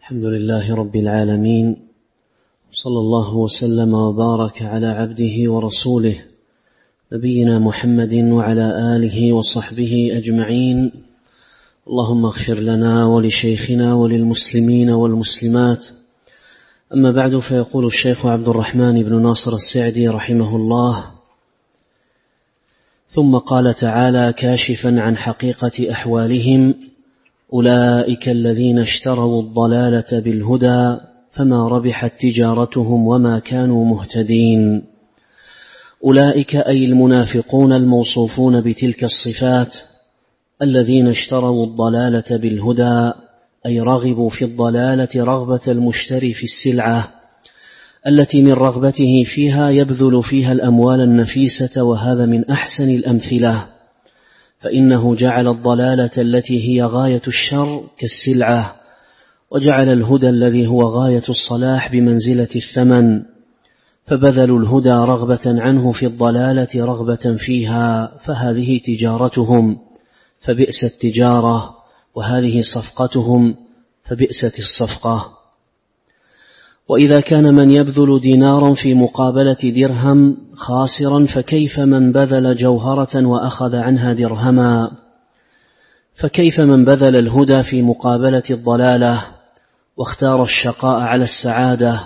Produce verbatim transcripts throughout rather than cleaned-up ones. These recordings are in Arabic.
الحمد لله رب العالمين، صلى الله وسلم وبارك على عبده ورسوله نبينا محمد وعلى آله وصحبه أجمعين. اللهم اغفر لنا ولشيخنا وللمسلمين والمسلمات. أما بعد، فيقول الشيخ عبد الرحمن بن ناصر السعدي رحمه الله: ثم قال تعالى كاشفا عن حقيقة أحوالهم: أولئك الذين اشتروا الضلالة بالهدى فما ربحت تجارتهم وما كانوا مهتدين. أولئك أي المنافقون الموصوفون بتلك الصفات الذين اشتروا الضلالة بالهدى، أي رغبوا في الضلالة رغبة المشتري في السلعة التي من رغبته فيها يبذل فيها الأموال النفيسة، وهذا من أحسن الأمثلة، فإنه جعل الضلالة التي هي غاية الشر كالسلعة، وجعل الهدى الذي هو غاية الصلاح بمنزلة الثمن، فبذلوا الهدى رغبة عنه في الضلالة رغبة فيها، فهذه تجارتهم فبئس التجارة، وهذه صفقتهم فبئست الصفقة. وإذا كان من يبذل دينارا في مقابلة درهم خاسرا، فكيف من بذل جوهرة وأخذ عنها درهما؟ فكيف من بذل الهدى في مقابلة الضلالة واختار الشقاء على السعادة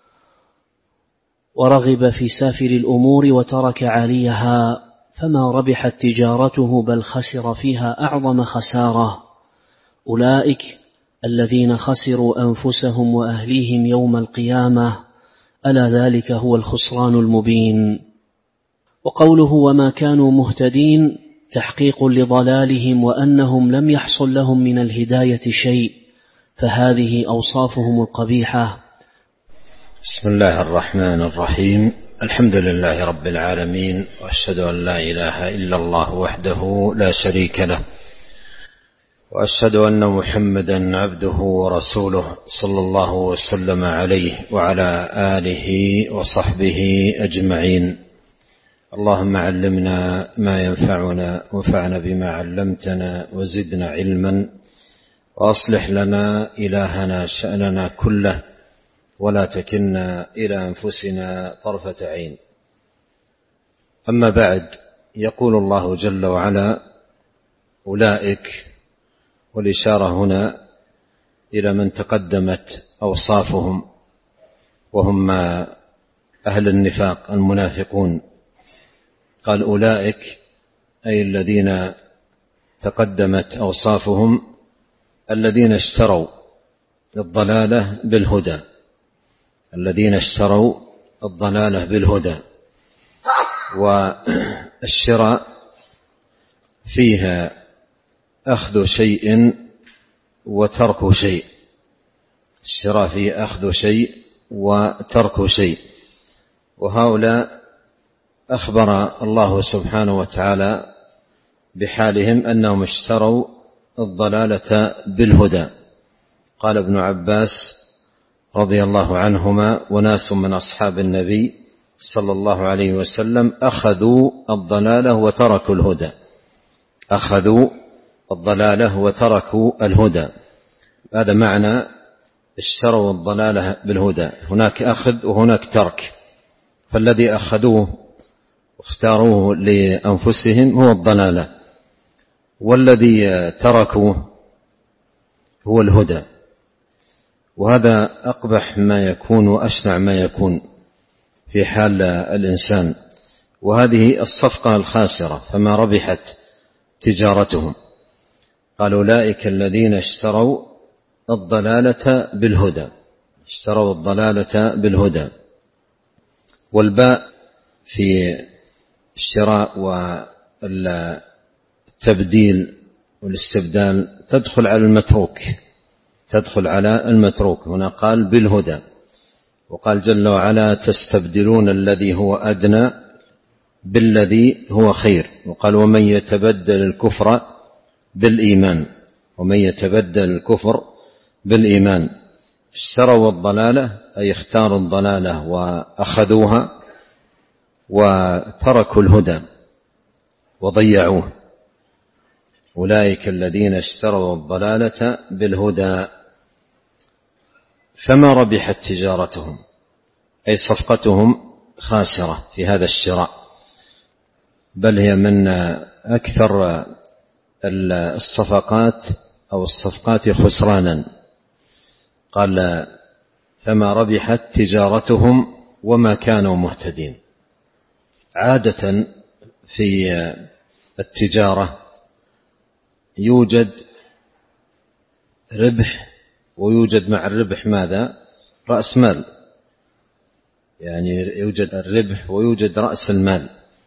ورغب في سافل الأمور وترك عاليها؟ فما ربحت تجارته بل خسر فيها أعظم خسارة. أولئك الذين خسروا أنفسهم وأهليهم يوم القيامة، ألا ذلك هو الخسران المبين. وقوله وما كانوا مهتدين تحقيق لضلالهم، وأنهم لم يحصل لهم من الهداية شيء، فهذه أوصافهم القبيحة. بسم الله الرحمن الرحيم. الحمد لله رب العالمين، وأشهد أن لا إله إلا الله وحده لا شريك له، وأشهد أن محمدا عبده ورسوله صلى الله وسلم عليه وعلى آله وصحبه أجمعين. اللهم علمنا ما ينفعنا وانفعنا بما علمتنا وزدنا علما، وأصلح لنا إلهنا شأننا كله، ولا تكلنا إلى أنفسنا طرفة عين. أما بعد، يقول الله جل وعلا: أولئك، والإشارة هنا إلى من تقدمت أوصافهم، وهم أهل النفاق المنافقون. قال أولئك أي الذين تقدمت أوصافهم الذين اشتروا الضلالة بالهدى، الذين اشتروا الضلالة بالهدى. والشراء فيها أخذ شيء وترك شيء، الشراء فيه أخذ شيء وترك شيء. وهؤلاء أخبر الله سبحانه وتعالى بحالهم أنهم اشتروا الضلالة بالهدى. قال ابن عباس رضي الله عنهما وناس من أصحاب النبي صلى الله عليه وسلم أخذوا الضلالة وتركوا الهدى، أخذوا الضلالة وتركوا الهدى. هذا معنى اشتروا الضلالة بالهدى، هناك أخذ وهناك ترك. فالذي أخذوه واختاروه لأنفسهم هو الضلالة، والذي تركوه هو الهدى. وهذا أقبح ما يكون وأشنع ما يكون في حال الإنسان، وهذه الصفقة الخاسرة، فما ربحت تجارتهم. قال أولئك الذين اشتروا الضلالة بالهدى، اشتروا الضلالة بالهدى. والباء في الشراء والتبديل والاستبدال تدخل على المتروك، تدخل على المتروك. هنا قال بالهدى، وقال جل وعلا تستبدلون الذي هو أدنى بالذي هو خير. وقال ومن يتبدل الكفر بالإيمان، ومن يتبدل الكفر بالإيمان. اشتروا الضلالة أي اختاروا الضلالة وأخذوها، وتركوا الهدى وضيعوه. أولئك الذين اشتروا الضلالة بالهدى. فما ربحت تجارتهم، أي صفقتهم خاسرة في هذا الشراء، بل هي من أكثر الصفقات أو الصفقات خسرانا. قال فما ربحت تجارتهم وما كانوا مهتدين. عادة في التجارة يوجد ربح، ويوجد مع الربح ماذا؟ رأس مال، يعني يوجد الربح ويوجد رأس المال.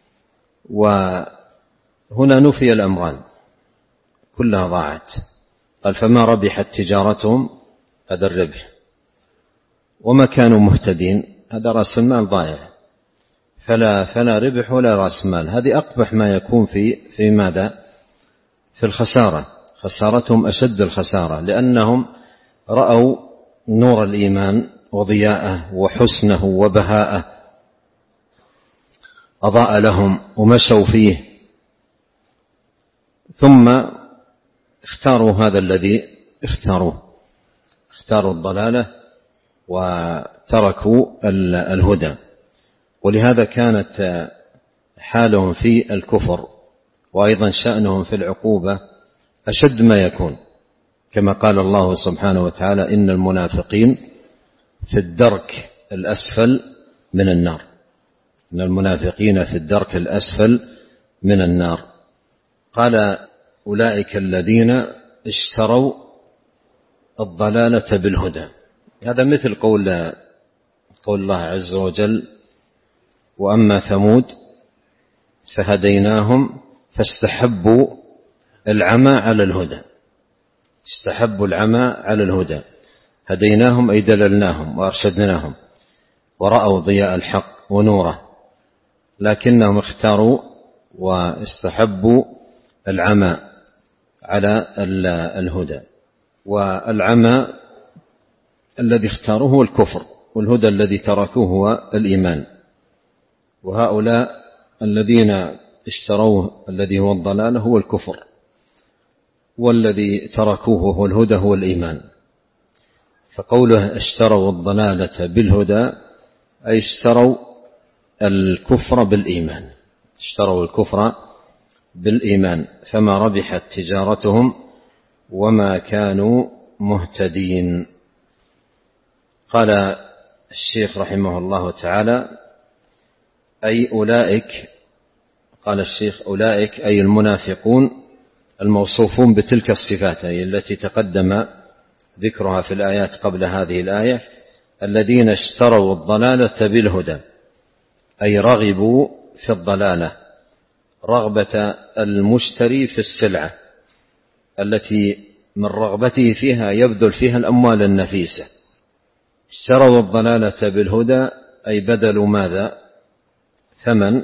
وهنا نفي الأمران كلها ضاعت. قال فما ربحت تجارتهم، هذا الربح، وما كانوا مهتدين، هذا رأس المال ضائع، فلا فلا ربح ولا رأس مال. هذه أقبح ما يكون في في ماذا؟ في الخسارة. خسارتهم أشد الخسارة، لأنهم رأوا نور الإيمان وضياءه وحسنه وبهاءه، أضاء لهم ومشوا فيه، ثم اختاروا هذا الذي اختاروه، اختاروا الضلالة وتركوا الهدى. ولهذا كانت حالهم في الكفر وأيضا شأنهم في العقوبة أشد ما يكون، كما قال الله سبحانه وتعالى إن المنافقين في الدرك الأسفل من النار، إن المنافقين في الدرك الأسفل من النار. قال أولئك الذين اشتروا الضلالة بالهدى. هذا مثل قول قول الله عز وجل وأما ثمود فهديناهم فاستحبوا العمى على الهدى، استحبوا العمى على الهدى. هديناهم أي دللناهم وأرشدناهم، ورأوا ضياء الحق ونوره، لكنهم اختاروا واستحبوا العمى على الهدى. والعمى الذي اختاروه هو الكفر، والهدى الذي تركوه هو الإيمان. وهؤلاء الذين اشتروه الذي هو الضلال هو الكفر، والذي تركوه هو الهدى هو الإيمان. فقوله اشتروا الضلالة بالهدى أي اشتروا الكفر بالإيمان، اشتروا الكفر بالإيمان. فما ربحت تجارتهم وما كانوا مهتدين. قال الشيخ رحمه الله تعالى أي أولئك، قال الشيخ أولئك أي المنافقون الموصوفون بتلك الصفات أي التي تقدم ذكرها في الآيات قبل هذه الآية، الذين اشتروا الضلالة بالهدى، أي رغبوا في الضلالة رغبة المشتري في السلعة التي من رغبته فيها يبذل فيها الأموال النفيسة. اشتروا الضلالة بالهدى أي بدلوا ماذا؟ ثمن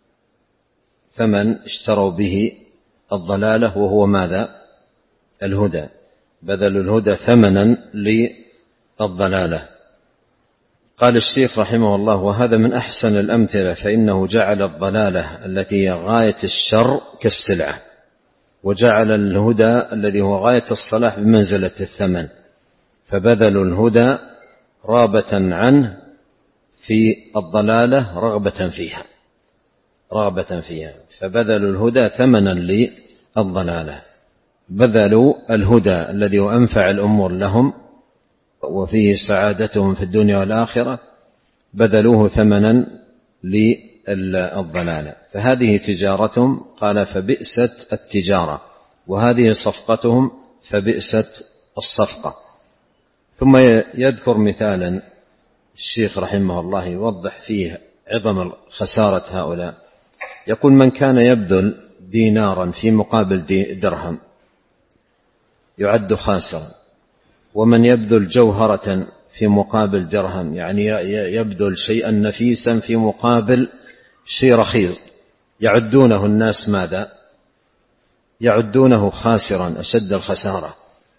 ثمن اشتروا به الضلالة وهو ماذا؟ الهدى، بذلوا الهدى ثمنا للضلالة. قال الشيخ رحمه الله وهذا من أحسن الأمثلة، فإنه جعل الضلالة التي هي غاية الشر كالسلعة، وجعل الهدى الذي هو غاية الصلاح بمنزلة الثمن، فبذلوا الهدى رغبة عنه في الضلالة رغبة فيها رغبة فيها فبذلوا الهدى ثمنا للضلالة. بذلوا الهدى الذي هو أنفع الأمور لهم وفيه سعادتهم في الدنيا والآخرة، بذلوه ثمنا للضلالة. فهذه تجارتهم، قال فبئست التجارة، وهذه صفقتهم فبئست الصفقة. ثم يذكر مثالا الشيخ رحمه الله يوضح فيه عظم خسارة هؤلاء. يقول من كان يبذل دينارا في مقابل درهم يعد خاسرا، ومن يبذل جوهرة في مقابل درهم، يعني يبذل شيئا نفيسا في مقابل شيء رخيص، يعدونه الناس ماذا؟ يعدونه خاسرا أشد الخسارة،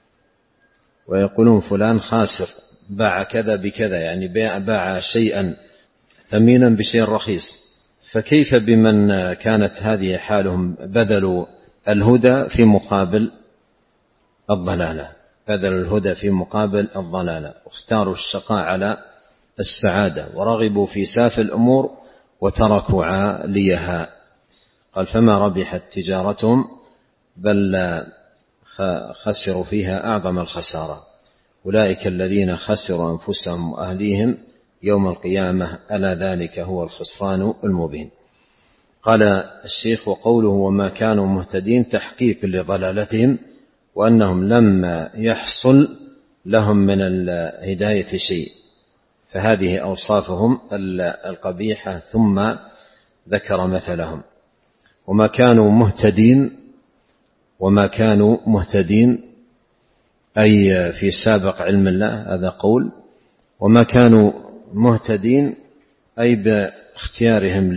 ويقولون فلان خاسر باع كذا بكذا، يعني باع شيئا ثمينا بشيء رخيص. فكيف بمن كانت هذه حالهم بذلوا الهدى في مقابل الضلالة؟ بذل الهدى في مقابل الضلالة، واختاروا الشقاء على السعادة، ورغبوا في سافل الأمور وتركوا عاليها. قال فما ربحت تجارتهم بل خسروا فيها أعظم الخسارة، أولئك الذين خسروا أنفسهم وأهليهم يوم القيامة ألا ذلك هو الخسران المبين. قال الشيخ وقوله وما كانوا مهتدين تحقيق لضلالتهم، وأنهم لم يحصل لهم من الهداية شيء، فهذه أوصافهم القبيحة. ثم ذكر مثلهم وما كانوا مهتدين، وما كانوا مهتدين أي في سابق علم الله، هذا قول، وما كانوا مهتدين أي باختيارهم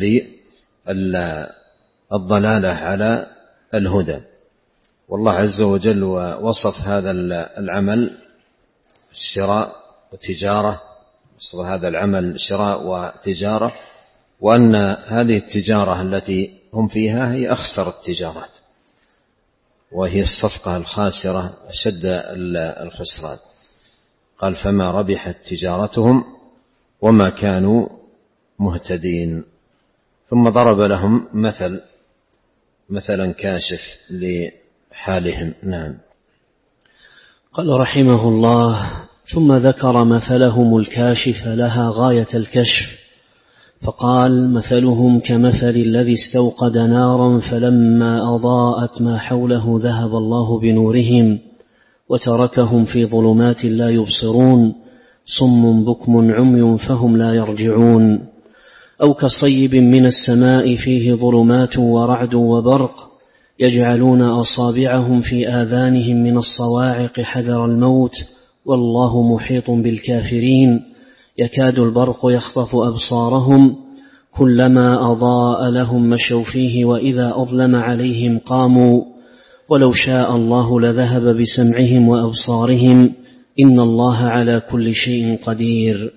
للضلالة على الهدى. والله عز وجل وصف هذا العمل شراء وتجارة، وصف هذا العمل شراء وتجارة، وأن هذه التجارة التي هم فيها هي أخسر التجارات، وهي الصفقة الخاسرة أشد الخسران. قال فما ربحت تجارتهم وما كانوا مهتدين. ثم ضرب لهم مثل مثلا كاشف لحالهم. نعم. قال رحمه الله ثم ذكر مثلهم الكاشف لها غاية الكشف، فقال مثلهم كمثل الذي استوقد نارا فلما أضاءت ما حوله ذهب الله بنورهم وتركهم في ظلمات لا يبصرون صم بكم عمي فهم لا يرجعون. أو كصيب من السماء فيه ظلمات ورعد وبرق يجعلون أصابعهم في آذانهم من الصواعق حذر الموت والله محيط بالكافرين يكاد البرق يخطف أبصارهم كلما أضاء لهم مشوا فيه وإذا أظلم عليهم قاموا ولو شاء الله لذهب بسمعهم وأبصارهم إن الله على كل شيء قدير.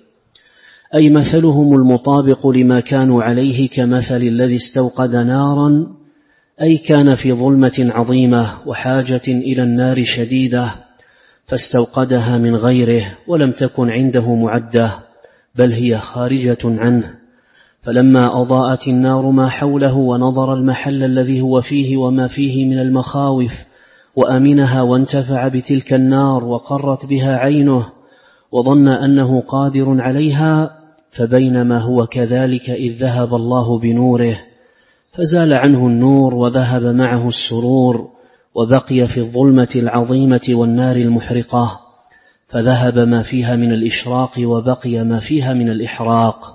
أي مثلهم المطابق لما كانوا عليه كمثل الذي استوقد نارا، أي كان في ظلمة عظيمة وحاجة إلى النار شديدة فاستوقدها من غيره ولم تكن عنده معدة بل هي خارجة عنه، فلما أضاءت النار ما حوله ونظر المحل الذي هو فيه وما فيه من المخاوف وأمنها وانتفع بتلك النار وقرت بها عينه وظن أنه قادر عليها، فبينما هو كذلك إذ ذهب الله بنوره فزال عنه النور وذهب معه السرور وبقي في الظلمة العظيمة والنار المحرقة، فذهب ما فيها من الإشراق وبقي ما فيها من الإحراق،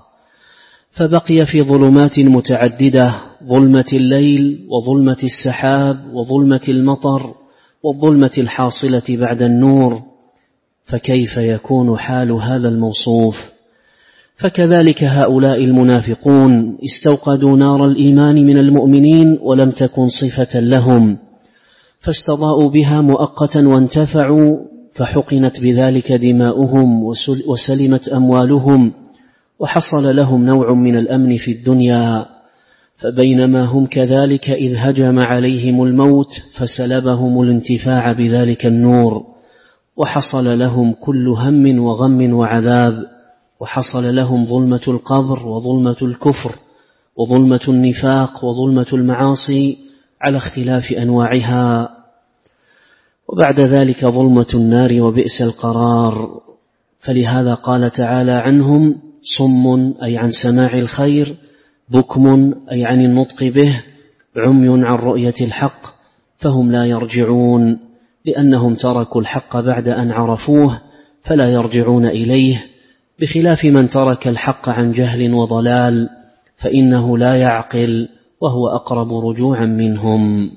فبقي في ظلمات متعددة: ظلمة الليل وظلمة السحاب وظلمة المطر والظلمة الحاصلة بعد النور. فكيف يكون حال هذا الموصوف؟ فكذلك هؤلاء المنافقون استوقدوا نار الإيمان من المؤمنين ولم تكن صفة لهم، فاستضاءوا بها مؤقتا وانتفعوا، فحقنت بذلك دماؤهم وسلمت أموالهم وحصل لهم نوع من الأمن في الدنيا. فبينما هم كذلك إذ هجم عليهم الموت فسلبهم الانتفاع بذلك النور، وحصل لهم كل هم وغم وعذاب، وحصل لهم ظلمة القبر وظلمة الكفر وظلمة النفاق وظلمة المعاصي على اختلاف أنواعها، وبعد ذلك ظلمة النار وبئس القرار. فلهذا قال تعالى عنهم: صم أي عن سماع الخير، بكم أي عن النطق به، عمي عن رؤية الحق فهم لا يرجعون، لأنهم تركوا الحق بعد أن عرفوه فلا يرجعون إليه، بخلاف من ترك الحق عن جهل وضلال فإنه لا يعقل وهو أقرب رجوعا منهم.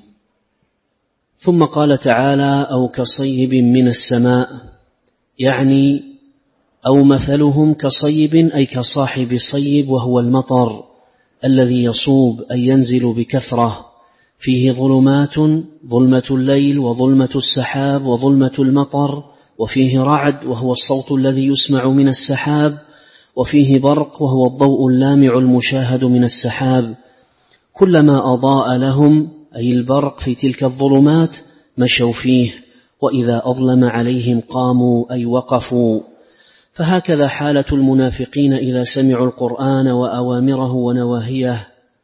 ثم قال تعالى: أو كصيب من السماء، يعني أو مثلهم كصيب أي كصاحب الصيب وهو المطر الذي يصوب أي ينزل بكثرة، فيه ظلمات: ظلمة الليل وظلمة السحاب وظلمة المطر، وفيه رعد وهو الصوت الذي يسمع من السحاب، وفيه برق وهو الضوء اللامع المشاهد من السحاب. كلما أضاء لهم أي البرق في تلك الظلمات مشوا فيه، وإذا أظلم عليهم قاموا أي وقفوا. فهكذا حالة المنافقين إذا سمعوا القرآن وأوامره ونواهيه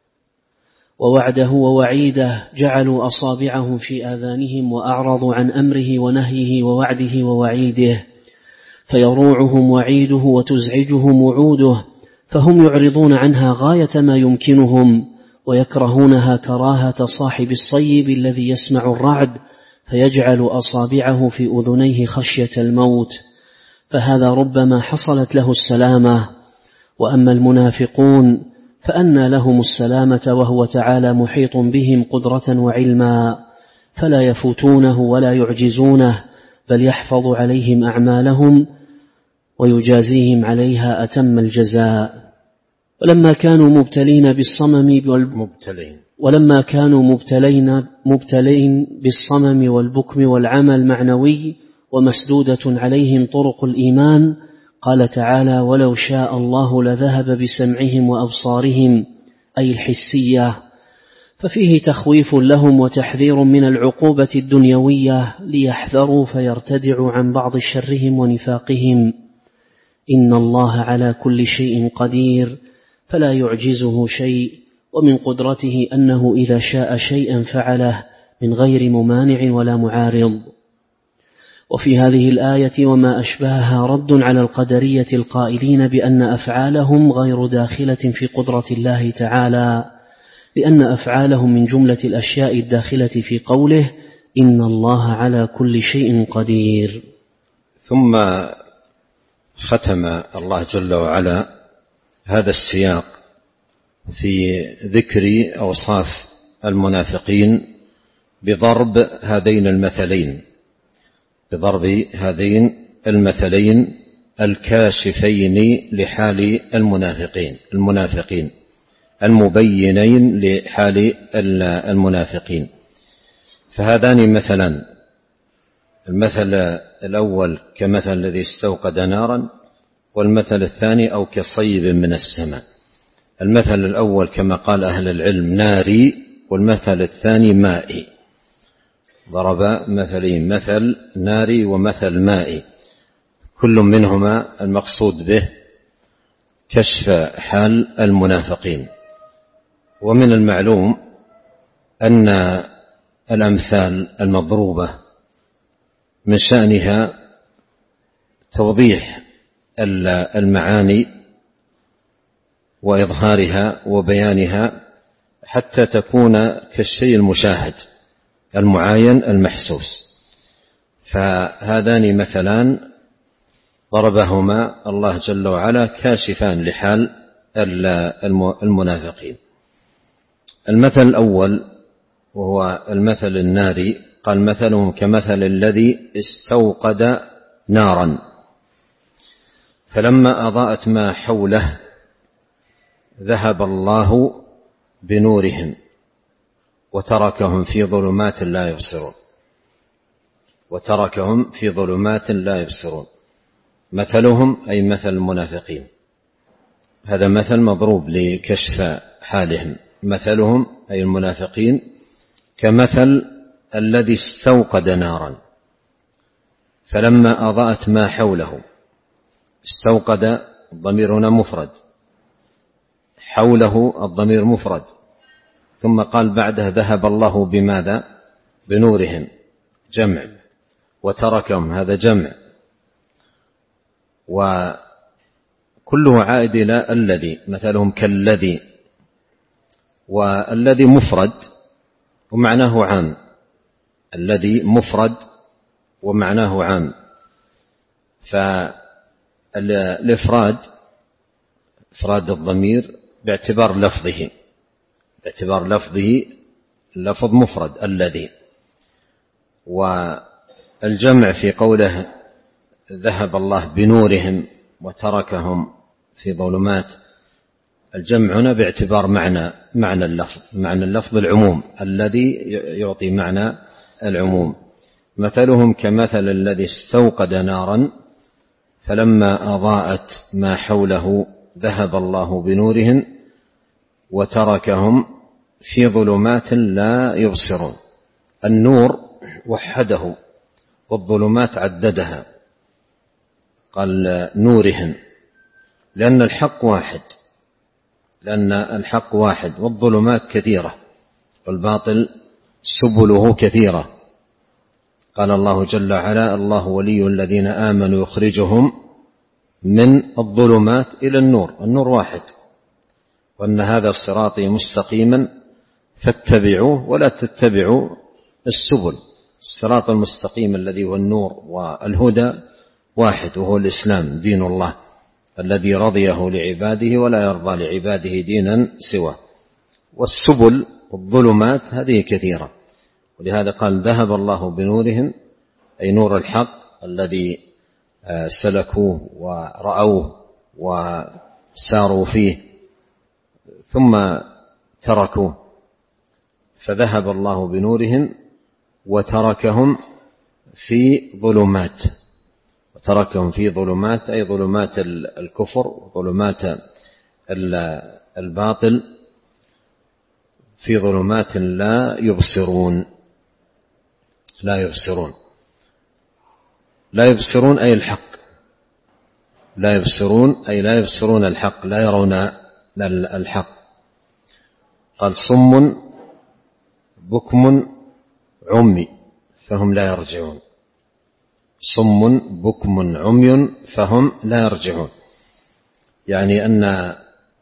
ووعده ووعيده جعلوا أصابعهم في آذانهم وأعرضوا عن أمره ونهيه ووعده ووعيده، فيروعهم وعيده وتزعجهم وعوده، فهم يعرضون عنها غاية ما يمكنهم، ويكرهونها كراهة صاحب الصيب الذي يسمع الرعد فيجعل أصابعه في أذنيه خشية الموت، فهذا ربما حصلت له السلامة. وأما المنافقون فأنى لهم السلامة وهو تعالى محيط بهم قدرة وعلما، فلا يفوتونه ولا يعجزونه، بل يحفظ عليهم أعمالهم ويجازيهم عليها أتم الجزاء. ولما كانوا مبتلين بالصمم والمبتلين ولما كانوا مبتلين مبتلين بالصمم والبكم والعمى المعنوي ومسدودة عليهم طرق الإيمان، قال تعالى: ولو شاء الله لذهب بسمعهم وأبصارهم، أي الحسية، ففيه تخويف لهم وتحذير من العقوبة الدنيوية ليحذروا فيرتدعوا عن بعض شرهم ونفاقهم. إن الله على كل شيء قدير فلا يعجزه شيء، ومن قدرته أنه إذا شاء شيئا فعله من غير ممانع ولا معارض. وفي هذه الآية وما أشبهها رد على القدرية القائلين بأن أفعالهم غير داخلة في قدرة الله تعالى، لأن أفعالهم من جملة الأشياء الداخلة في قوله: إن الله على كل شيء قدير. ثم ختم الله جل وعلا هذا السياق في ذكر أوصاف المنافقين بضرب هذين المثلين بضرب هذين المثلين الكاشفين لحال المنافقين المنافقين المبينين لحال المنافقين. فهذان مثلان: المثل الأول كمثل الذي استوقد نارا، والمثل الثاني أو كصيب من السماء. المثل الأول كما قال أهل العلم ناري، والمثل الثاني مائي. ضرب مثلين: مثل ناري ومثل مائي، كل منهما المقصود به كشف حال المنافقين. ومن المعلوم أن الأمثال المضروبة من شأنها توضيح المعاني وإظهارها وبيانها حتى تكون كالشيء المشاهد المعاين المحسوس. فهذان مثلان ضربهما الله جل وعلا كاشفان لحال المنافقين. المثل الأول وهو المثل الناري، قال: مثلهم كمثل الذي استوقد نارا فلما أضاءت ما حوله ذهب الله بنورهم وتركهم في ظلمات لا يبصرون وتركهم في ظلمات لا يبصرون. مثلهم أي مثل المنافقين، هذا مثل مضروب لكشف حالهم. مثلهم أي المنافقين كمثل الذي استوقد نارا فلما أضاءت ما حوله. استوقد الضمير هنا مفرد، حوله الضمير مفرد، ثم قال بعده ذهب الله بماذا؟ بنورهم، جمع، وتركهم، هذا جمع، وكله عائد إلى الذي. مثلهم كالذي، والذي مفرد ومعناه عام. الذي مفرد ومعناه عام، فالإفراد إفراد الضمير باعتبار لفظه باعتبار لفظه اللفظ مفرد الذي. والجمع في قوله ذهب الله بنورهم وتركهم في ظلمات، الجمع هنا باعتبار معنى معنى اللفظ معنى اللفظ العموم الذي يعطي معنى العموم. مثلهم كمثل الذي استوقد نارا فلما أضاءت ما حوله ذهب الله بنورهم وتركهم في ظلمات لا يبصرون. النور وحده والظلمات عددها، قال نورهم، لأن الحق واحد، لأن الحق واحد والظلمات كثيرة والباطل سبله كثيرة. قال الله جل وعلا: الله ولي الذين آمنوا يخرجهم من الظلمات إلى النور. النور واحد، وأن هذا صراطي مستقيما فاتبعوه ولا تتبعوا السبل. الصراط المستقيم الذي هو النور والهدى واحد، وهو الإسلام دين الله الذي رضيه لعباده ولا يرضى لعباده دينا سواه. والسبل والظلمات هذه كثيرة، ولهذا قال: ذهب الله بنورهم، أي نور الحق الذي سلكوه ورأوه وساروا فيه ثم تركوه، فذهب الله بنورهم وتركهم في ظلمات، وتركهم في ظلمات أي ظلمات الكفر وظلمات الباطل، في ظلمات لا يبصرون. لا يبصرون لا يبصرون أي الحق، لا يبصرون أي لا يبصرون الحق، لا يرون الحق. قال: صم بكم عمي فهم لا يرجعون. صم بكم عمي فهم لا يرجعون، يعني أن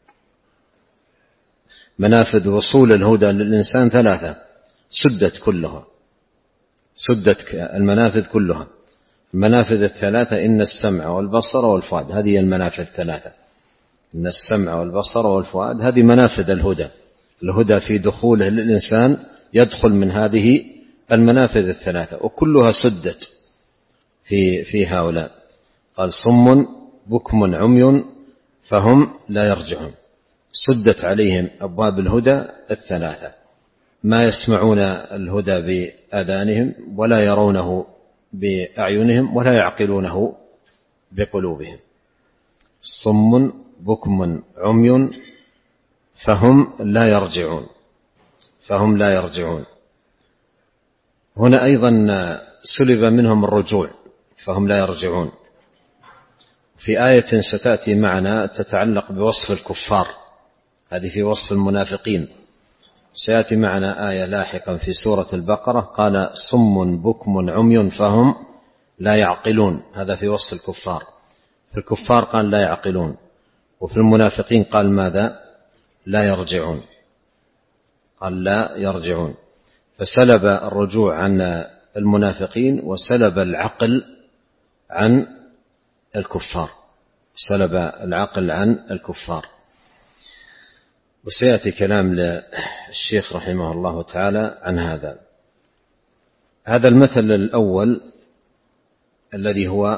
منافذ وصول الهدى للإنسان ثلاثة، سدت كلها، سدت المنافذ كلها. المنافذ الثلاثة: إن السمع والبصر والفؤاد، هذه المنافذ الثلاثة. إن السمع والبصر والفؤاد هذه منافذ الهدى. الهدى في دخوله للإنسان يدخل من هذه المنافذ الثلاثة، وكلها سدت في في هؤلاء. قال: صم بكم عمي فهم لا يرجعون، سدت عليهم أبواب الهدى الثلاثة، ما يسمعون الهدى بآذانهم ولا يرونه بأعينهم ولا يعقلونه بقلوبهم. صم بكم عمي فهم لا يرجعون، فهم لا يرجعون. هنا أيضا سلب منهم الرجوع، فهم لا يرجعون. في آية ستأتي معنا تتعلق بوصف الكفار، هذه في وصف المنافقين، سيأتي معنا آية لاحقا في سورة البقرة قال: صم بكم عمي فهم لا يعقلون، هذا في وصف الكفار. في الكفار قال لا يعقلون، وفي المنافقين قال ماذا؟ لا يرجعون، قال لا يرجعون. فسلب الرجوع عن المنافقين وسلب العقل عن الكفار، سلب العقل عن الكفار. وسيأتي كلام للشيخ رحمه الله تعالى عن هذا. هذا المثل الأول الذي هو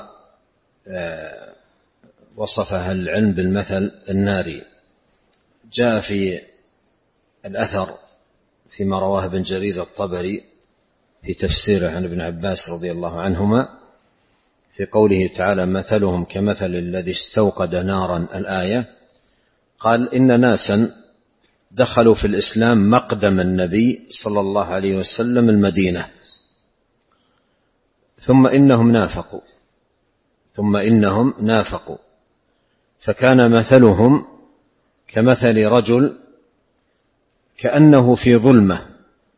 وصفه العلم بالمثل الناري، جاء في الأثر فيما رواه ابن جرير الطبري في تفسيره عن ابن عباس رضي الله عنهما في قوله تعالى: مثلهم كمثل الذي استوقد نارا، الآية. قال: إن ناسا دخلوا في الإسلام مقدم النبي صلى الله عليه وسلم المدينة، ثم إنهم نافقوا ثم إنهم نافقوا فكان مثلهم كمثل رجل كأنه في ظلمة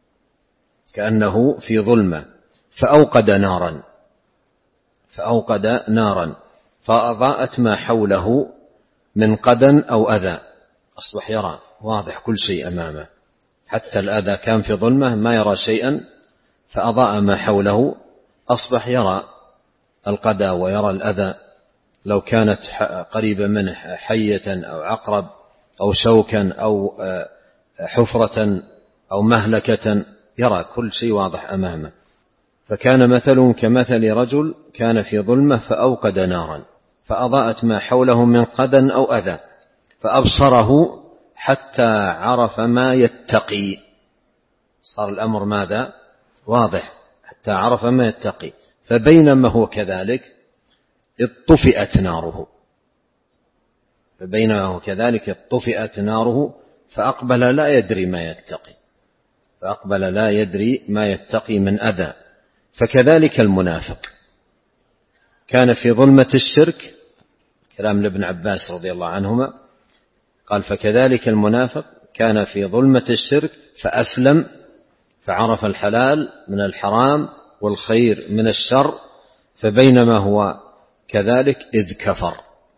كأنه في ظلمة فأوقد نارا فأوقد نارا فأضاءت ما حوله من قدن أو أذى، أصبح يرى واضح كل شيء أمامه، حتى الأذى كان في ظلمة ما يرى شيئا، فأضاء ما حوله أصبح يرى القدى ويرى الأذى، لو كانت قريبة منه حية أو عقرب أو شوكا أو حفرة أو مهلكة، يرى كل شيء واضح أمامه. فكان مثلهم كمثل رجل كان في ظلمة فأوقد نارا فأضاءت ما حوله من قدن أو أذى فأبصره حتى عرف ما يتقي. صار الأمر ماذا؟ واضح، حتى عرف ما يتقي. فبينما هو كذلك اطفئت ناره فبينما هو كذلك اطفئت ناره فأقبل لا يدري ما يتقي فأقبل لا يدري ما يتقي من أذى، فكذلك المنافق كان في ظلمة الشرك، كلام لابن عباس رضي الله عنهما قال فكذلك المنافق كان في ظلمة الشرك فأسلم فعرف الحلال من الحرام والخير من الشر، فبينما هو كذلك إذ كفر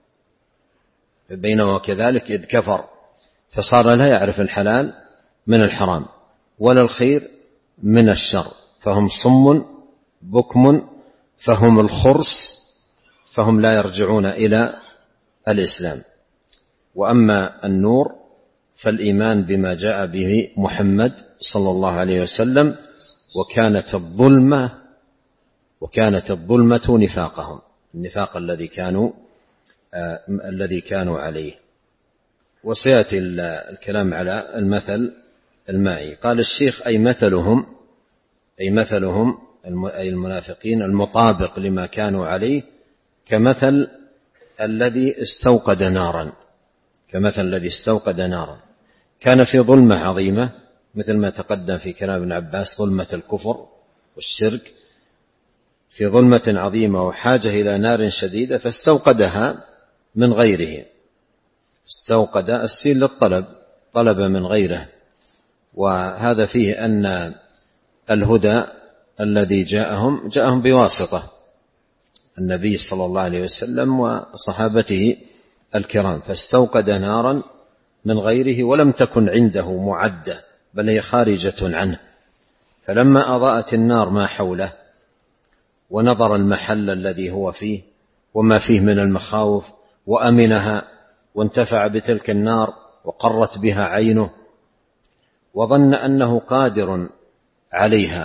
بينما هو كذلك إذ كفر فصار لا يعرف الحلال من الحرام ولا الخير من الشر، فهم صم بكم فهم الخرس، فهم لا يرجعون إلى الإسلام. وأما النور فالإيمان بما جاء به محمد صلى الله عليه وسلم، وكانت الظلمة وكانت الظلمة نفاقهم، النفاق الذي كانوا آه الذي كانوا عليه. وسيأتي الكلام على المثل المائي. قال الشيخ أي مثلهم أي مثلهم أي المنافقين المطابق لما كانوا عليه كمثل الذي استوقد نارا كمثل الذي استوقد نارا كان في ظلمة عظيمة، مثل ما تقدم في كلام ابن عباس ظلمة الكفر والشرك، في ظلمة عظيمة وحاجة إلى نار شديدة فاستوقدها من غيره. استوقد السين للطلب، طلب من غيره، وهذا فيه أن الهدى الذي جاءهم جاءهم بواسطة النبي صلى الله عليه وسلم وصحابته الكرام، فاستوقد نارا من غيره ولم تكن عنده معدة بل هي خارجة عنه، فلما أضاءت النار ما حوله ونظر المحل الذي هو فيه وما فيه من المخاوف وأمنها وانتفع بتلك النار وقرت بها عينه وظن أنه قادر عليها،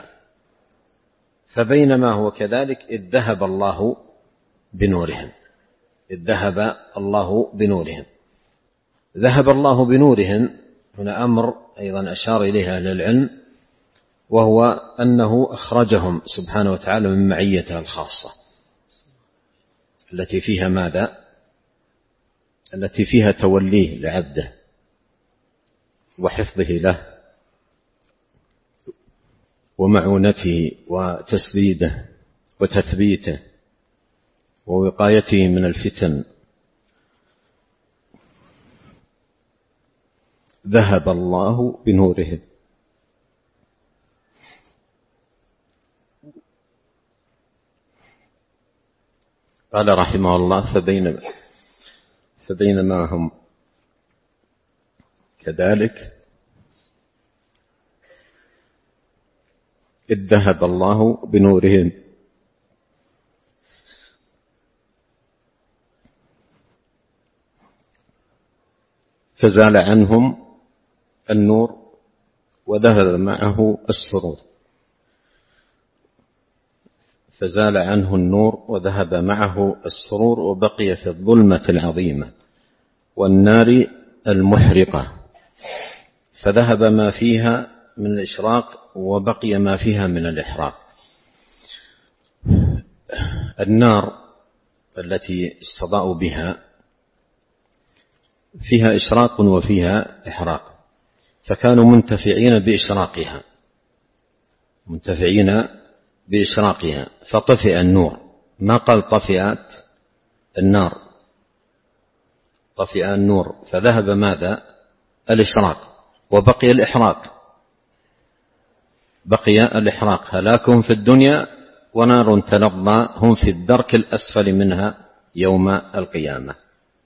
فبينما هو كذلك إذ ذهب الله بنورهم إذ ذهب الله بنورهم ذهب الله بنورهم هنا أمر أيضا أشار إليها أهل العلم، وهو أنه أخرجهم سبحانه وتعالى من معيته الخاصة التي فيها ماذا؟ التي فيها توليه لعبده وحفظه له ومعونته وتسديده وتثبيته ووقايته من الفتن. ذهب الله بنورهم قال رحمه الله فبينما فبينما هم كذلك إذ ذهب الله بنورهم فزال عنهم النور وذهب معه السرور فزال عنه النور وذهب معه السرور وبقي في الظلمة العظيمة والنار المحرقة، فذهب ما فيها من الإشراق وبقي ما فيها من الإحراق. النار التي استضاءوا بها فيها إشراق وفيها إحراق، فكانوا منتفعين بإشراقها منتفعين بإشراقها فطفئ النور، ما قال طفئت النار، طفئ النور فذهب ماذا؟ الإشراق وبقي الإحراق بقي الإحراق هلاكهم في الدنيا ونار تلظى هم في الدرك الأسفل منها يوم القيامة.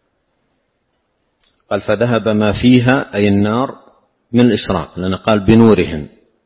قال فذهب ما فيها أي النار من الإشراق، لأن قال بنورهم،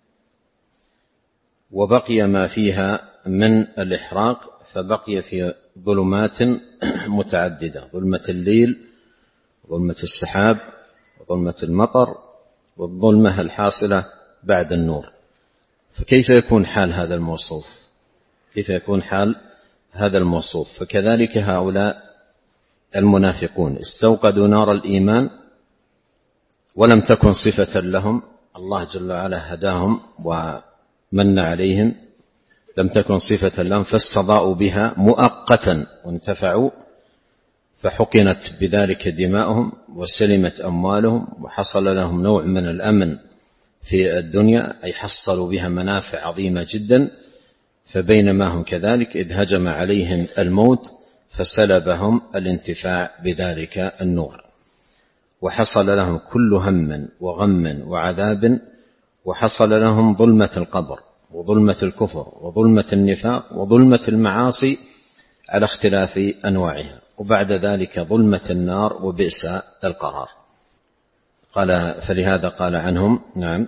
وبقي ما فيها من الإحراق فبقي في ظلمات متعددة، ظلمة الليل ظلمة السحاب وظلمة المطر والظلمة الحاصلة بعد النور. فكيف يكون حال هذا الموصوف؟ كيف يكون حال هذا الموصوف؟ فكذلك هؤلاء المنافقون استوقدوا نار الإيمان ولم تكن صفة لهم، الله جل وعلا هداهم ومن عليهم، لم تكن صفة لهم فاستضاءوا بها مؤقتا وانتفعوا، فحقنت بذلك دماؤهم وسلمت أموالهم وحصل لهم نوع من الأمن في الدنيا، أي حصلوا بها منافع عظيمة جدا، فبينما هم كذلك إذ هجم عليهم الموت فسلبهم الانتفاع بذلك النور، وحصل لهم كل هم وغم وعذاب، وحصل لهم ظلمة القبر وظلمة الكفر وظلمة النفاق وظلمة المعاصي على اختلاف أنواعها، وبعد ذلك ظلمة النار وبئس القرار. قال فلهذا قال عنهم نعم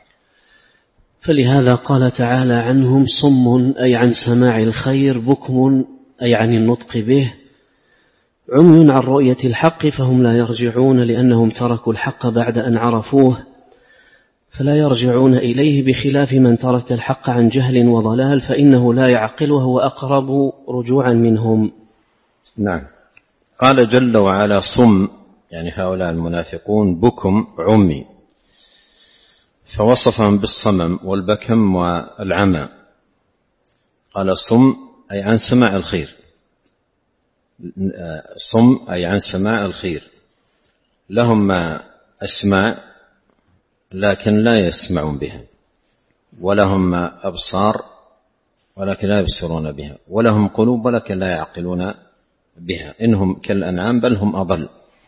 فلهذا قال تعالى عنهم صم أي عن سماع الخير، بكم أي عن النطق به، عمي عن رؤية الحق فهم لا يرجعون لأنهم تركوا الحق بعد أن عرفوه فلا يرجعون إليه، بخلاف من ترك الحق عن جهل وضلال فإنه لا يعقل وهو أقرب رجوعا منهم. نعم. قال جل وعلا صم، يعني هؤلاء المنافقون بكم عمي، فوصفهم بالصمم والبكم والعمى. قال صم أي عن سماع الخير، صم أي عن سماع الخير، لهم أسماع لكن لا يسمعون بها، ولهم أبصار ولكن لا يبصرون بها، ولهم قلوب ولكن لا يعقلون بها، إنهم كالأنعام بل هم أضل.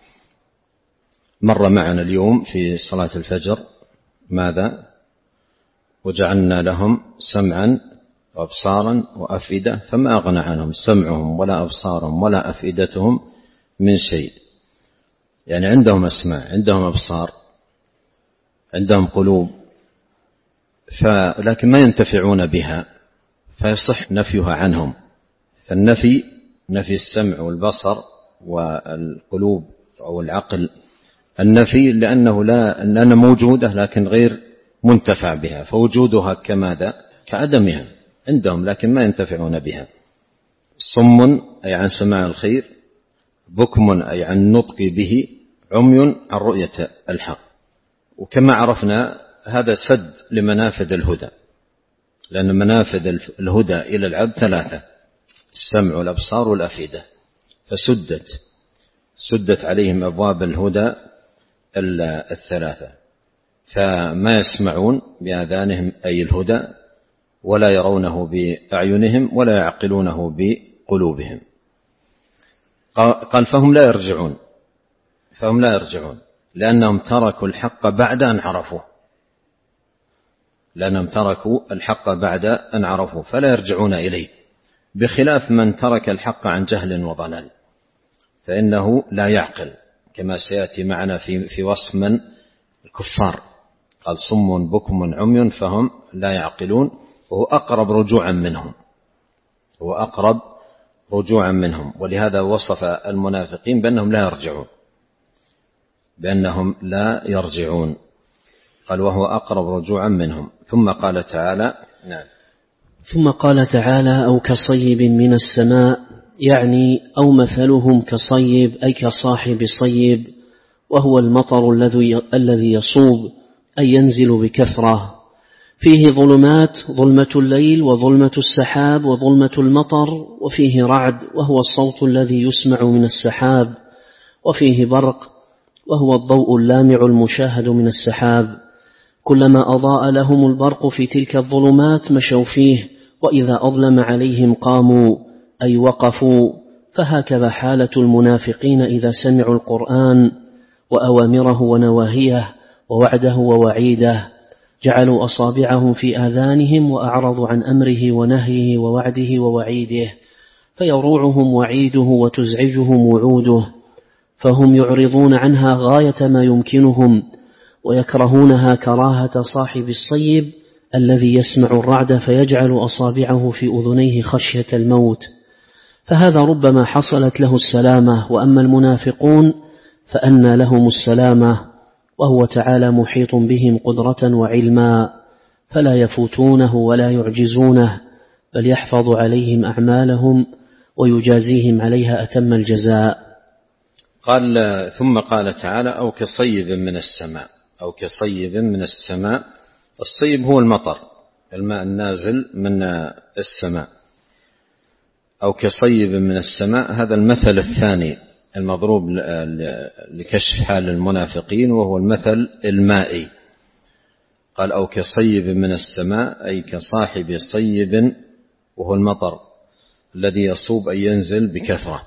مر معنا اليوم في صلاة الفجر ماذا؟ وجعلنا لهم سمعا وأبصارا وأفئدة فما أغنى عنهم سمعهم ولا أبصارهم ولا أفئدتهم من شيء. يعني عندهم أسماع، عندهم أبصار، عندهم قلوب، لكن ما ينتفعون بها، فيصح نفيها عنهم. فالنفي نفي السمع والبصر والقلوب أو العقل، النفي لأنه لا لأنها موجودة لكن غير منتفع بها، فوجودها كماذا؟ كعدمها عندهم لكن ما ينتفعون بها. صم أي عن سماع الخير، بكم أي عن النطق به، عمي عن رؤية الحق. وكما عرفنا هذا سد لمنافذ الهدى، لأن منافذ الهدى إلى العبد ثلاثة: السمع والأبصار والأفئدة، فسدت سدت عليهم أبواب الهدى الثلاثة، فما يسمعون بآذانهم أي الهدى، ولا يرونه بأعينهم، ولا يعقلونه بقلوبهم. قال فهم لا يرجعون، فهم لا يرجعون لأنهم تركوا الحق بعد أن عرفوه، لأنهم تركوا الحق بعد أن عرفوه فلا يرجعون إليه، بخلاف من ترك الحق عن جهل وضلال فإنه لا يعقل، كما سيأتي معنا في في وصف من الكفار. قال صم بكم عمي فهم لا يعقلون، وهو أقرب رجوعا منهم، هو أقرب رجوعا منهم. ولهذا وصف المنافقين بأنهم لا يرجعون، بأنهم لا يرجعون. قال وهو أقرب رجوعا منهم. ثم قال تعالى نعم ثم قال تعالى أو كصيب من السماء، يعني أو مثلهم كصيب أي كصاحب صيب، وهو المطر الذي يصوب أي ينزل بكثرة، فيه ظلمات، ظلمة الليل وظلمة السحاب وظلمة المطر، وفيه رعد وهو الصوت الذي يسمع من السحاب، وفيه برق وهو الضوء اللامع المشاهد من السحاب، كلما أضاء لهم البرق في تلك الظلمات مشوا فيه، وإذا أظلم عليهم قاموا أي وقفوا. فهكذا حالة المنافقين إذا سمعوا القرآن وأوامره ونواهيه ووعده ووعيده، جعلوا أصابعهم في آذانهم وأعرضوا عن أمره ونهيه ووعده ووعيده، فيروعهم وعيده وتزعجهم وعوده، فهم يعرضون عنها غاية ما يمكنهم، ويكرهونها كراهة صاحب الصيب الذي يسمع الرعد فيجعل أصابعه في أذنيه خشية الموت، فهذا ربما حصلت له السلامة. وأما المنافقون فأنى لهم السلامة، وهو تعالى محيط بهم قدرة وعلما، فلا يفوتونه ولا يعجزونه، بل يحفظ عليهم أعمالهم ويجازيهم عليها أتم الجزاء. قال ثم قال تعالى أو كصيب من السماء، أو كصيب من السماء. الصيب هو المطر، الماء النازل من السماء. أو كصيب من السماء، هذا المثل الثاني المضروب لكشف حال المنافقين، وهو المثل المائي. قال أو كصيب من السماء أي كصاحب صيب وهو المطر الذي يصوب أي ينزل بكثرة.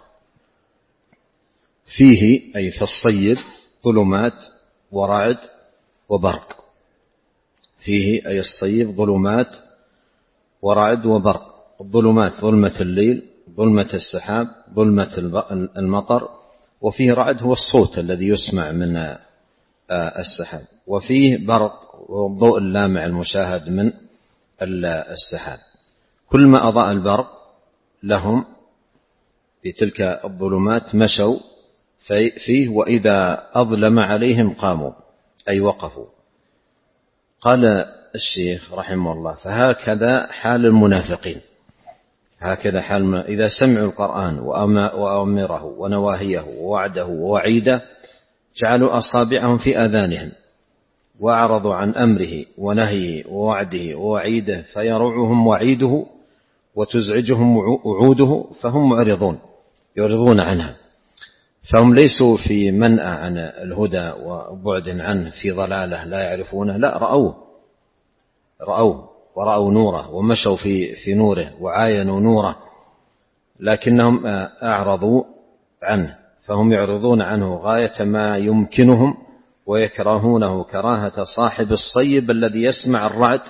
فيه أي في الصيب ظلمات ورعد وبرق. فيه أي الصيب ظلمات ورعد وبرق. الظلمات ظلمة الليل، ظلمة السحاب، ظلمة المطر، وفيه رعد هو الصوت الذي يسمع من السحاب، وفيه برق والضوء اللامع المشاهد من السحاب. كل ما أضاء البرق لهم في تلك الظلمات مشوا فيه، وإذا أظلم عليهم قاموا أي وقفوا. قال الشيخ رحمه الله: فهكذا حال المنافقين، هكذا حال إذا سمعوا القرآن وأمره ونواهيه ووعده ووعيده جعلوا أصابعهم في آذانهم وأعرضوا عن أمره ونهيه ووعده ووعيده فيرعهم وعيده وتزعجهم وعوده فهم معرضون يعرضون عنها. فهم ليسوا في منأى عن الهدى وبعد عنه في ضلالة لا يعرفونه، لا، رأوه رأوه ورأوا نوره ومشوا في في نوره وعاينوا نوره، لكنهم أعرضوا عنه، فهم يعرضون عنه غاية ما يمكنهم ويكرهونه كراهة صاحب الصيب الذي يسمع الرعد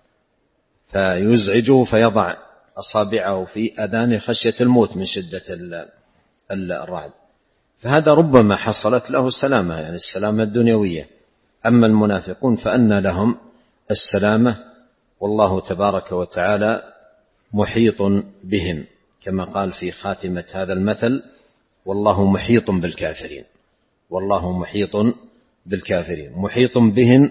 فيزعجه فيضع أصابعه في أذانه خشية الموت من شدة الرعد. فهذا ربما حصلت له السلامة، يعني السلامة الدنيوية. أما المنافقون فأن لهم السلامة، والله تبارك وتعالى محيط بهم، كما قال في خاتمة هذا المثل: والله محيط بالكافرين. والله محيط بالكافرين، محيط بهم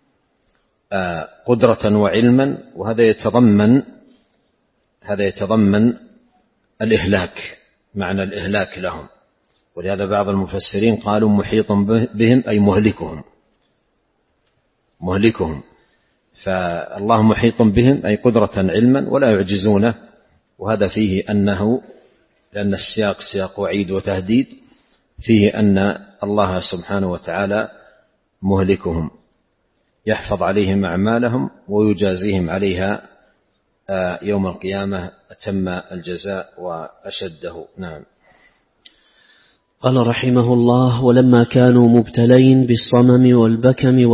قدرة وعلما، وهذا يتضمن هذا يتضمن الإهلاك، معنى الإهلاك لهم. ولهذا بعض المفسرين قالوا محيط بهم أي مهلكهم مهلكهم فالله محيط بهم أي قدرة علما ولا يعجزونه. وهذا فيه أنه، لأن السياق سياق وعيد وتهديد، فيه أن الله سبحانه وتعالى مهلكهم، يحفظ عليهم أعمالهم ويجازيهم عليها يوم القيامة أتم الجزاء وأشده. نعم. قال رحمه الله: ولما كانوا مبتلين بالصمم والبكم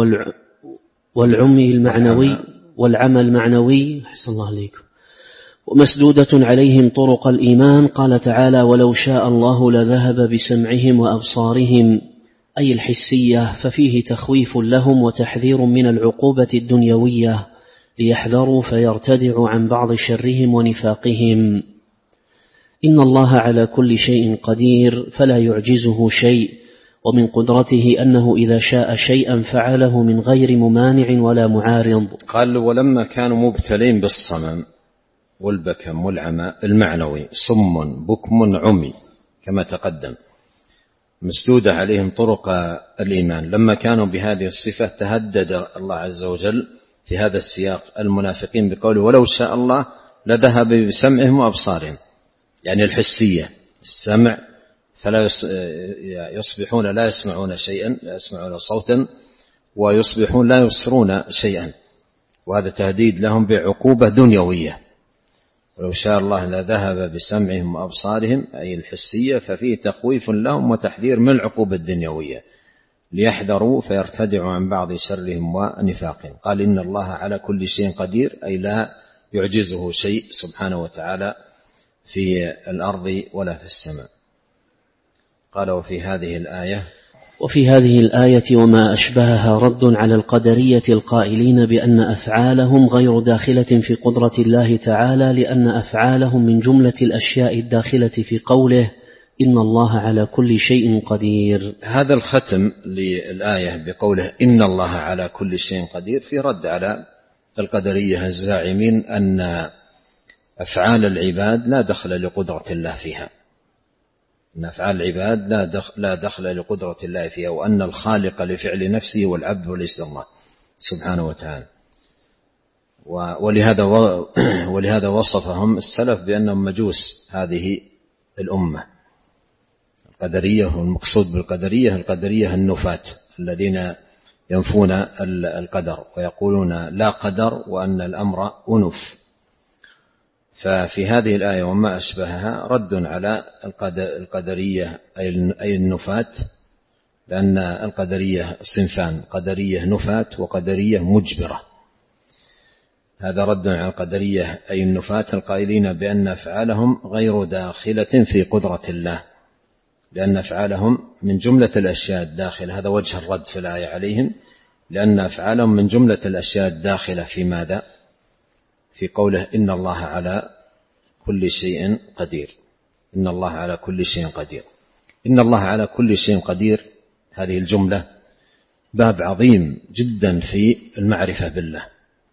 والعمي المعنوي والعمى المعنوي أحسن الله عليكم ومسدودة عليهم طرق الإيمان، قال تعالى: ولو شاء الله لذهب بسمعهم وأبصارهم، أي الحسية، ففيه تخويف لهم وتحذير من العقوبة الدنيوية ليحذروا فيرتدعوا عن بعض شرهم ونفاقهم. إن الله على كل شيء قدير فلا يعجزه شيء، ومن قدرته أنه إذا شاء شيئا فعله من غير ممانع ولا معارض. قال: ولما كانوا مبتلين بالصمم والبكم والعمى المعنوي، صم بكم عمي كما تقدم، مسدودة عليهم طرق الإيمان، لما كانوا بهذه الصفة تهدد الله عز وجل في هذا السياق المنافقين بقوله: ولو شاء الله لذهب بسمعهم وأبصارهم، يعني الحسية، السمع، فلا يصبحون لا يسمعون شيئا، لا يسمعون صوتا، ويصبحون لا يبصرون شيئا، وهذا تهديد لهم بعقوبة دنيوية. ولو شاء الله لذهب بسمعهم وأبصارهم أي الحسية، ففيه تخويف لهم وتحذير من العقوبة الدنيوية ليحذروا فيرتدعوا عن بعض شرهم ونفاقهم. قال: إن الله على كل شيء قدير، أي لا يعجزه شيء سبحانه وتعالى في الأرض ولا في السماء. قال: وفي هذه الآية وفي هذه الآية وما أشبهها رد على القدرية القائلين بأن أفعالهم غير داخلة في قدرة الله تعالى، لأن أفعالهم من جملة الأشياء الداخلة في قوله: إن الله على كل شيء قدير. هذا الختم للآية بقوله إن الله على كل شيء قدير في رد على القدرية الزاعمين أن أفعال العباد لا دخل لقدرة الله فيها، أن أفعال العباد لا دخل, لا دخل لقدرة الله فيها، وأن الخالق لفعل نفسه والعبد وليس الله سبحانه وتعالى. ولهذا ولهذا وصفهم السلف بأنهم مجوس هذه الأمة القدرية. والمقصود بالقدرية القدرية النفاة الذين ينفون القدر ويقولون لا قدر وأن الأمر أنف. ففي هذه الآية وما أشبهها رد على القدرية أي النفاة، لأن القدرية صنفان: قدرية نفاة وقدرية مجبرة. هذا رد على القدرية أي النفاة القائلين بأن أفعالهم غير داخلة في قدرة الله، لأن أفعالهم من جملة الأشياء الداخلة. هذا وجه الرد في الآية عليهم، لأن أفعالهم من جملة الأشياء الداخلة في ماذا؟ في قوله إن الله على كل شيء قدير. إن الله على كل شيء قدير. إن الله على كل شيء قدير، هذه الجملة باب عظيم جدا في المعرفة بالله،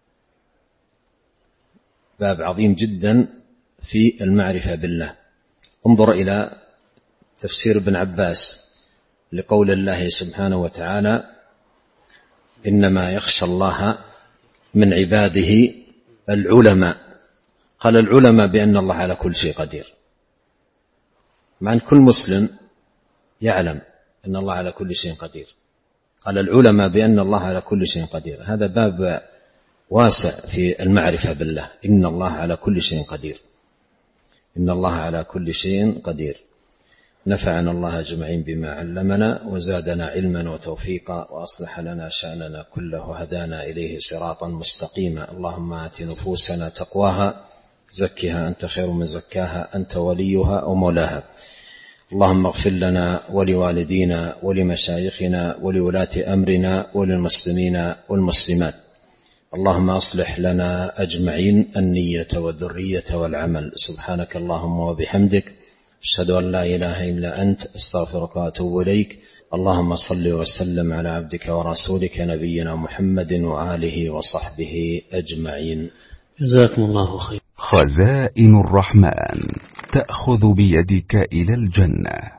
باب عظيم جدا في المعرفة بالله. انظر إلى تفسير ابن عباس لقول الله سبحانه وتعالى: إنما يخشى الله من عباده العلماء. قال العلماء بأن الله على كل شيء قدير، مع أن كل مسلم يعلم أن الله على كل شيء قدير. قال العلماء بأن الله على كل شيء قدير. هذا باب واسع في المعرفة بالله. إن الله على كل شيء قدير. إن الله على كل شيء قدير. نفعنا الله أجمعين بما علمنا وزادنا علما وتوفيقا وأصلح لنا شأننا كله وهدانا إليه صراطا مستقيما. اللهم آت نفوسنا تقواها زكها أنت خير من زكاها أنت وليها ومولاها. اللهم اغفر لنا ولوالدينا ولمشايخنا ولولاة أمرنا وللمسلمين والمسلمات. اللهم أصلح لنا أجمعين النية والذرية والعمل. سبحانك اللهم وبحمدك أشهد أن لا إله إلا أنت أستغفرك وأتوب إليك. اللهم صل وسلم على عبدك ورسولك نبينا محمد وآله وصحبه أجمعين. جزاكم الله خير. خزائن الرحمن تأخذ بيدك إلى الجنة.